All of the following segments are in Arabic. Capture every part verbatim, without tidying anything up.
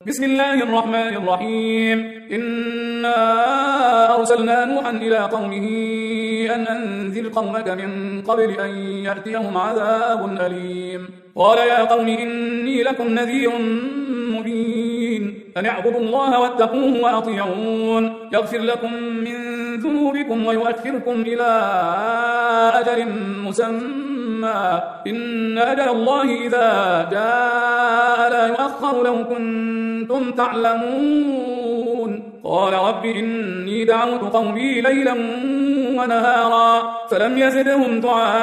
بسم الله الرحمن الرحيم إنا أرسلنا نوحا إلى قومه أن أنذر قومك من قبل أن يأتيهم عذاب أليم. قال يا قوم إني لكم نذير مبين أن اعبدوا الله واتقوه وأطيعون يغفر لكم من ذنوبكم ويؤخركم إلى أجل مسمى إن أجل الله إذا جاء لا يؤخر لو كنتم تعلمون. قال رب إني دعوت قومي ليلا ونهارا فلم يزدهم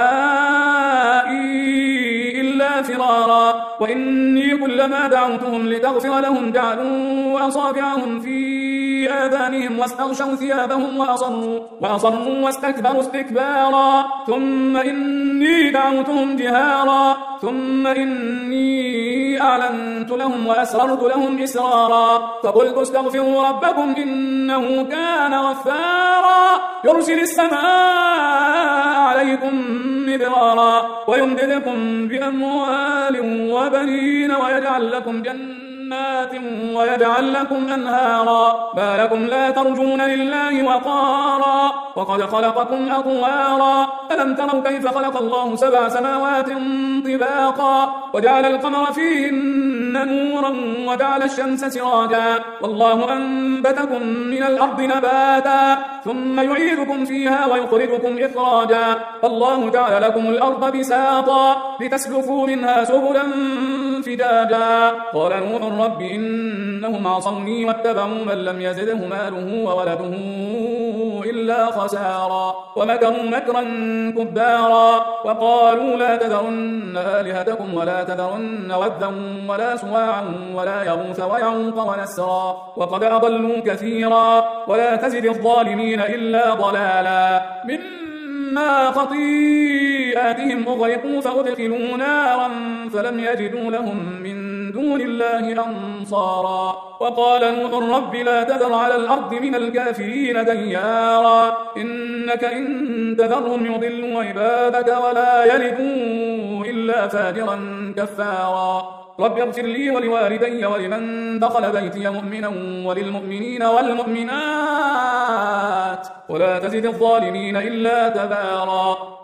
دعائي إلا فرارا وإني كلما دعوتهم لتغفر لهم جعلوا أصابعهم في آذانهم واستغشوا ثيابهم وأصروا, وأصروا واستكبروا استكبارا ثم إني دعوتهم جهارا ثم إني أعلنت لهم وأسررت لهم إسرارا فقلت استغفروا ربكم إنه كان غفارا يرسل السماء عليكم مدرارا ويمددكم بأموال وبنين ويجعل لكم جنات ويجعل لكم أنهارا ما لكم لا ترجون لله وقارا وقد خلقكم أطوارا ألم تروا كيف خلق الله سبع سماوات طباقا وجعل القمر فيهن نورا وجعل الشمس سراجا والله أنبتكم من الأرض نباتا ثم يعيدكم فيها ويخرجكم إخراجا والله جعل لكم الأرض بساطا لتسلكوا منها سبلا فجاجا. قال نوح رب إنهم عصوني واتبعوا من لم يزده ماله وولده إلا خسارا ومكروا مكرا كبارا وقالوا لا تذرن آلهتكم ولا تذرن ودا ولا سواعا ولا يغوث ويعوق ونسرا وقد أضلوا كثيرا ولا تزد الظالمين إلا ضلالا. مما خطيئاتهم أغرقوا فأدخلوا نارا فلم يجدوا لهم من دون الله أنصارا وقال نوح رب لا تذر على الأرض من الكافرين ديارا إنك إن تذرهم يضلوا عبادك ولا يلدوا إلا فاجرا كفارا. رب اغفر لي ولوالدي ولمن دخل بيتي مؤمنا وللمؤمنين والمؤمنات ولا تزد الظالمين إلا تبارا.